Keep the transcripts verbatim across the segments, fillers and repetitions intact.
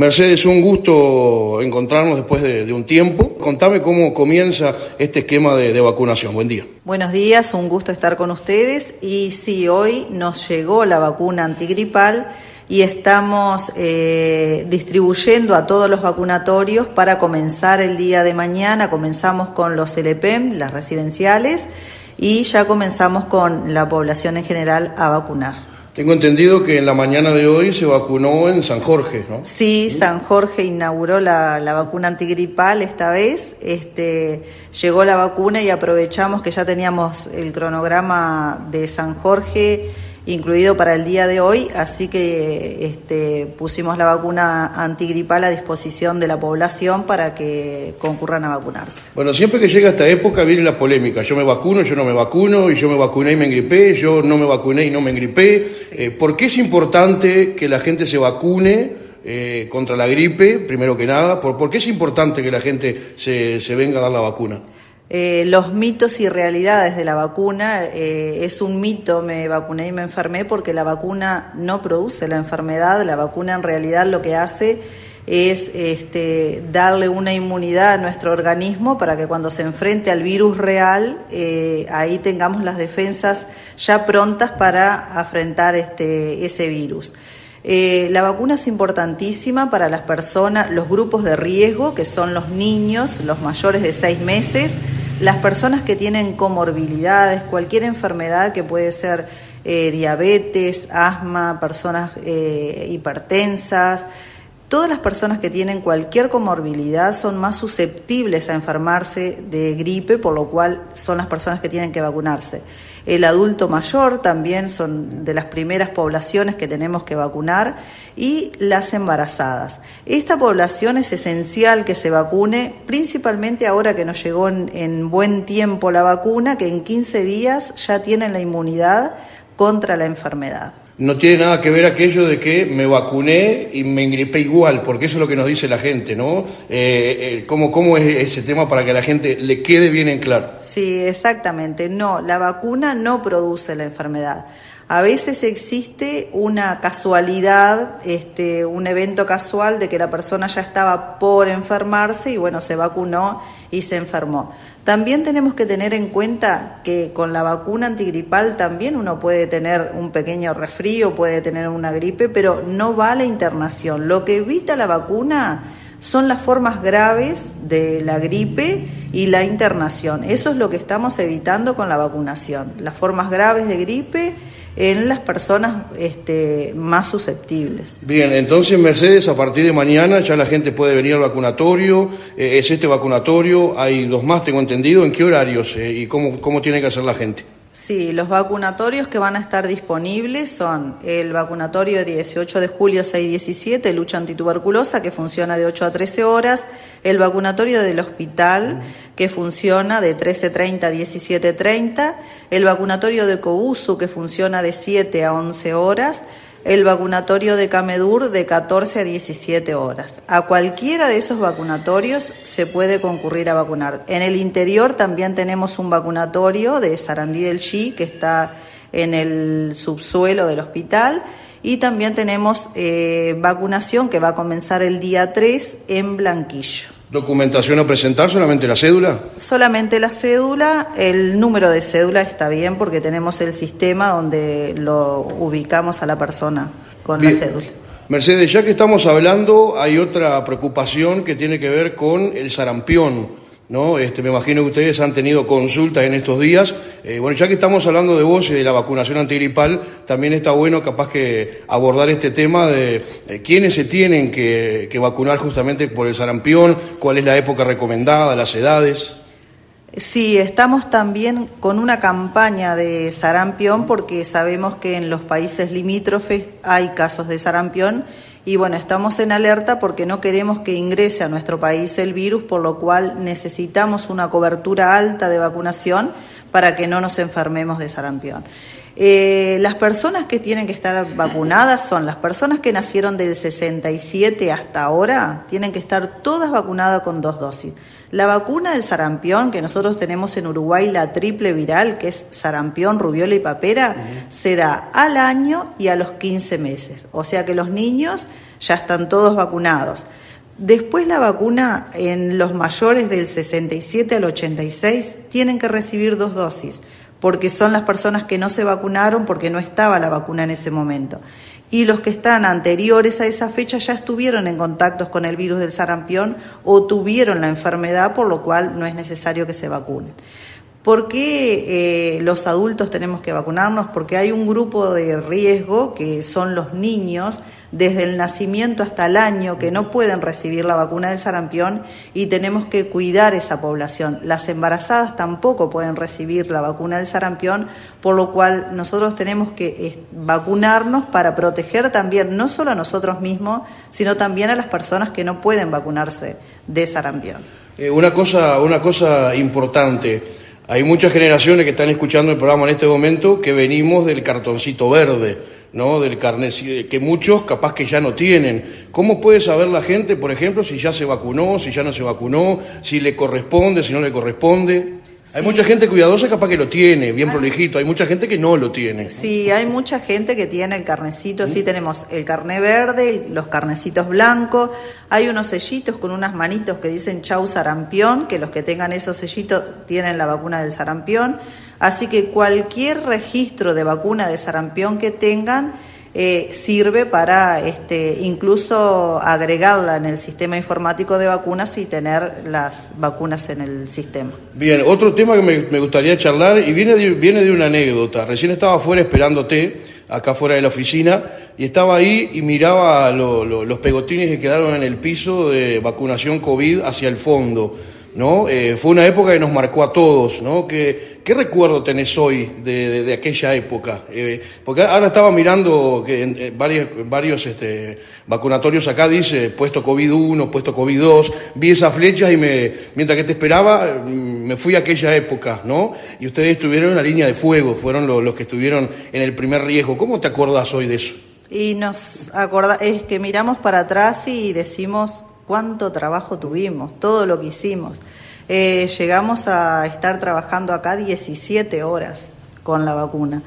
Mercedes, un gusto encontrarnos después de, de un tiempo. Contame cómo comienza este esquema de, de vacunación. Buen día. Buenos días, un gusto estar con ustedes. Y sí, hoy nos llegó la vacuna antigripal y estamos eh, distribuyendo a todos los vacunatorios para comenzar el día de mañana. Comenzamos con los L P E M, las residenciales, y ya comenzamos con la población en general a vacunar. Tengo entendido que en la mañana de hoy se vacunó en San Jorge, ¿no? Sí, San Jorge inauguró la, la vacuna antigripal esta vez. Este, llegó la vacuna y aprovechamos que ya teníamos el cronograma de San Jorge incluido para el día de hoy, así que este, pusimos la vacuna antigripal a disposición de la población para que concurran a vacunarse. Bueno, siempre que llega esta época viene la polémica, yo me vacuno, yo no me vacuno, y yo me vacuné y me engripé, yo no me vacuné y no me engripé. Sí. Eh, ¿Por qué es importante que la gente se vacune eh, contra la gripe, primero que nada? ¿Por, por qué es importante que la gente se, se venga a dar la vacuna? Eh, los mitos y realidades de la vacuna. Eh, es un mito, me vacuné y me enfermé, porque la vacuna no produce la enfermedad. La vacuna en realidad lo que hace es este, darle una inmunidad a nuestro organismo para que cuando se enfrente al virus real, eh, ahí tengamos las defensas ya prontas para afrontar este, ese virus. Eh, la vacuna es importantísima para las personas, los grupos de riesgo, que son los niños, los mayores de seis meses, las personas que tienen comorbilidades, cualquier enfermedad que puede ser eh, diabetes, asma, personas eh, hipertensas. Todas las personas que tienen cualquier comorbilidad son más susceptibles a enfermarse de gripe, por lo cual son las personas que tienen que vacunarse. El adulto mayor también son de las primeras poblaciones que tenemos que vacunar, y las embarazadas. Esta población es esencial que se vacune, principalmente ahora que nos llegó en, en buen tiempo la vacuna, que en quince días ya tienen la inmunidad contra la enfermedad. No tiene nada que ver aquello de que me vacuné y me engripé igual, porque eso es lo que nos dice la gente, ¿no? Eh, eh, ¿cómo, ¿Cómo es ese tema para que a la gente le quede bien en claro? Sí, exactamente. No, la vacuna no produce la enfermedad. A veces existe una casualidad, este, un evento casual de que la persona ya estaba por enfermarse y bueno, se vacunó y se enfermó. También tenemos que tener en cuenta que con la vacuna antigripal también uno puede tener un pequeño resfrío, puede tener una gripe, pero no va a la internación. Lo que evita la vacuna son las formas graves de la gripe y la internación. Eso es lo que estamos evitando con la vacunación, las formas graves de gripe en las personas este, más susceptibles. Bien, entonces Mercedes, a partir de mañana ya la gente puede venir al vacunatorio. Eh, ¿Es este vacunatorio? Hay dos más, tengo entendido. ¿En qué horarios eh, y cómo, cómo tiene que hacer la gente? Sí, los vacunatorios que van a estar disponibles son el vacunatorio dieciocho de julio seis diecisiete, lucha antituberculosa, que funciona de ocho a trece horas, el vacunatorio del hospital, que funciona de trece treinta a diecisiete treinta, el vacunatorio de Cobusu, que funciona de siete a once horas, el vacunatorio de Camedur de catorce a diecisiete horas. A cualquiera de esos vacunatorios se puede concurrir a vacunar. En el interior también tenemos un vacunatorio de Sarandí del Chi, que está en el subsuelo del hospital, y también tenemos eh, vacunación que va a comenzar el día tres en Blanquillo. ¿Documentación a presentar? ¿Solamente la cédula? Solamente la cédula. El número de cédula está bien porque tenemos el sistema donde lo ubicamos a la persona con bien. La cédula. Mercedes, ya que estamos hablando, hay otra preocupación que tiene que ver con el sarampión, ¿no? Este, me imagino que ustedes han tenido consultas en estos días. Eh, bueno, ya que estamos hablando de vos y de la vacunación antigripal, también está bueno capaz que abordar este tema de eh, quiénes se tienen que, que vacunar justamente por el sarampión, cuál es la época recomendada, las edades. Sí, estamos también con una campaña de sarampión porque sabemos que en los países limítrofes hay casos de sarampión. Y bueno, estamos en alerta porque no queremos que ingrese a nuestro país el virus, por lo cual necesitamos una cobertura alta de vacunación para que no nos enfermemos de sarampión. Eh, las personas que tienen que estar vacunadas son las personas que nacieron del sesenta y siete hasta ahora, tienen que estar todas vacunadas con dos dosis. La vacuna del sarampión, que nosotros tenemos en Uruguay, la triple viral, que es sarampión, rubiola y papera, uh-huh. se da al año y a los quince meses. O sea que los niños ya están todos vacunados. Después la vacuna en los mayores del sesenta y siete al ochenta y seis tienen que recibir dos dosis, porque son las personas que no se vacunaron porque no estaba la vacuna en ese momento. Y los que están anteriores a esa fecha ya estuvieron en contactos con el virus del sarampión o tuvieron la enfermedad, por lo cual no es necesario que se vacunen. ¿Por qué eh, los adultos tenemos que vacunarnos? Porque hay un grupo de riesgo que son los niños desde el nacimiento hasta el año que no pueden recibir la vacuna del sarampión y tenemos que cuidar esa población. Las embarazadas tampoco pueden recibir la vacuna del sarampión, por lo cual nosotros tenemos que eh, vacunarnos para proteger también no solo a nosotros mismos, sino también a las personas que no pueden vacunarse de sarampión. Eh, una cosa, una cosa importante. Hay muchas generaciones que están escuchando el programa en este momento que venimos del cartoncito verde, ¿no? Del carnet, que muchos capaz que ya no tienen. ¿Cómo puede saber la gente, por ejemplo, si ya se vacunó, si ya no se vacunó, si le corresponde, si no le corresponde? Sí. Hay mucha gente cuidadosa capaz que lo tiene, bien prolijito, hay mucha gente que no lo tiene. Sí, hay mucha gente que tiene el carnecito, sí, tenemos el carné verde, los carnecitos blancos, hay unos sellitos con unas manitos que dicen chau sarampión, que los que tengan esos sellitos tienen la vacuna del sarampión, así que cualquier registro de vacuna de sarampión que tengan Eh, sirve para este, incluso agregarla en el sistema informático de vacunas y tener las vacunas en el sistema. Bien, otro tema que me, me gustaría charlar y viene de, viene de una anécdota. Recién estaba afuera esperándote, acá fuera de la oficina, y estaba ahí y miraba lo, lo, los pegotines que quedaron en el piso de vacunación COVID hacia el fondo, ¿no? Eh, fue una época que nos marcó a todos, ¿no? ¿Qué, qué recuerdo tenés hoy de, de, de aquella época? Eh, porque ahora estaba mirando que en, en varios, varios este, vacunatorios acá dice puesto COVID uno, puesto COVID dos, vi esas flechas y me, mientras que te esperaba me fui a aquella época, ¿no? Y ustedes estuvieron en la línea de fuego, fueron los, los que estuvieron en el primer riesgo. ¿Cómo te acordás hoy de eso? Y nos acorda, es que miramos para atrás y decimos cuánto trabajo tuvimos, todo lo que hicimos. Eh, llegamos a estar trabajando acá diecisiete horas con la vacuna.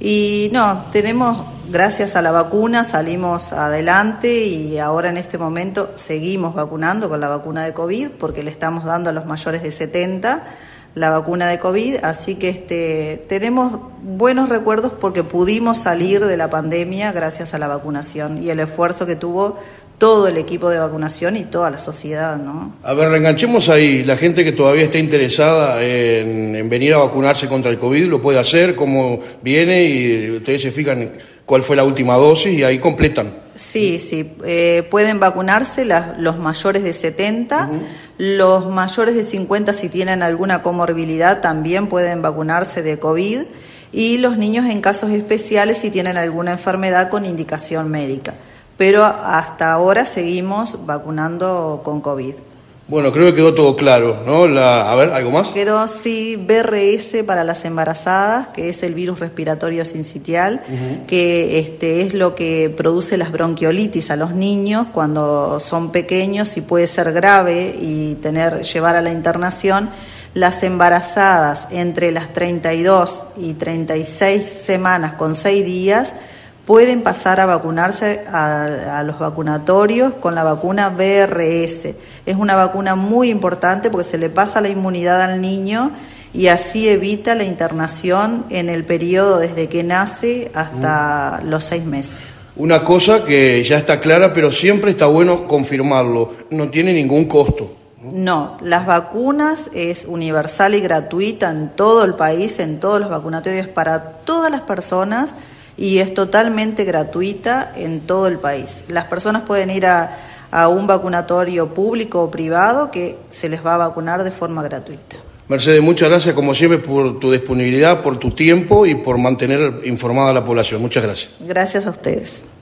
Y no, tenemos, gracias a la vacuna salimos adelante y ahora en este momento seguimos vacunando con la vacuna de COVID porque le estamos dando a los mayores de setenta la vacuna de COVID, así que este, tenemos buenos recuerdos porque pudimos salir de la pandemia gracias a la vacunación y el esfuerzo que tuvo todo el equipo de vacunación y toda la sociedad, ¿no? A ver, reenganchemos ahí, la gente que todavía está interesada en, en venir a vacunarse contra el COVID, lo puede hacer, cómo viene y ustedes se fijan cuál fue la última dosis y ahí completan. Sí, sí, eh, pueden vacunarse las, los mayores de setenta, uh-huh. Los mayores de cincuenta si tienen alguna comorbilidad también pueden vacunarse de COVID y los niños en casos especiales si tienen alguna enfermedad con indicación médica. Pero hasta ahora seguimos vacunando con COVID. Bueno, creo que quedó todo claro, ¿no? La, a ver, ¿algo más? Quedó, sí, B R S para las embarazadas, que es el virus respiratorio sincitial, uh-huh. que este, es lo que produce las bronquiolitis a los niños cuando son pequeños y puede ser grave y tener, llevar a la internación. Las embarazadas entre las treinta y dos y treinta y seis semanas con seis días pueden pasar a vacunarse a, a los vacunatorios con la vacuna B R S. Es una vacuna muy importante porque se le pasa la inmunidad al niño y así evita la internación en el periodo desde que nace hasta mm. los seis meses. Una cosa que ya está clara, pero siempre está bueno confirmarlo, no tiene ningún costo. No, las vacunas es universal y gratuita en todo el país, en todos los vacunatorios para todas las personas, y es totalmente gratuita en todo el país. Las personas pueden ir a, a un vacunatorio público o privado que se les va a vacunar de forma gratuita. Mercedes, muchas gracias como siempre por tu disponibilidad, por tu tiempo y por mantener informada a la población. Muchas gracias. Gracias a ustedes.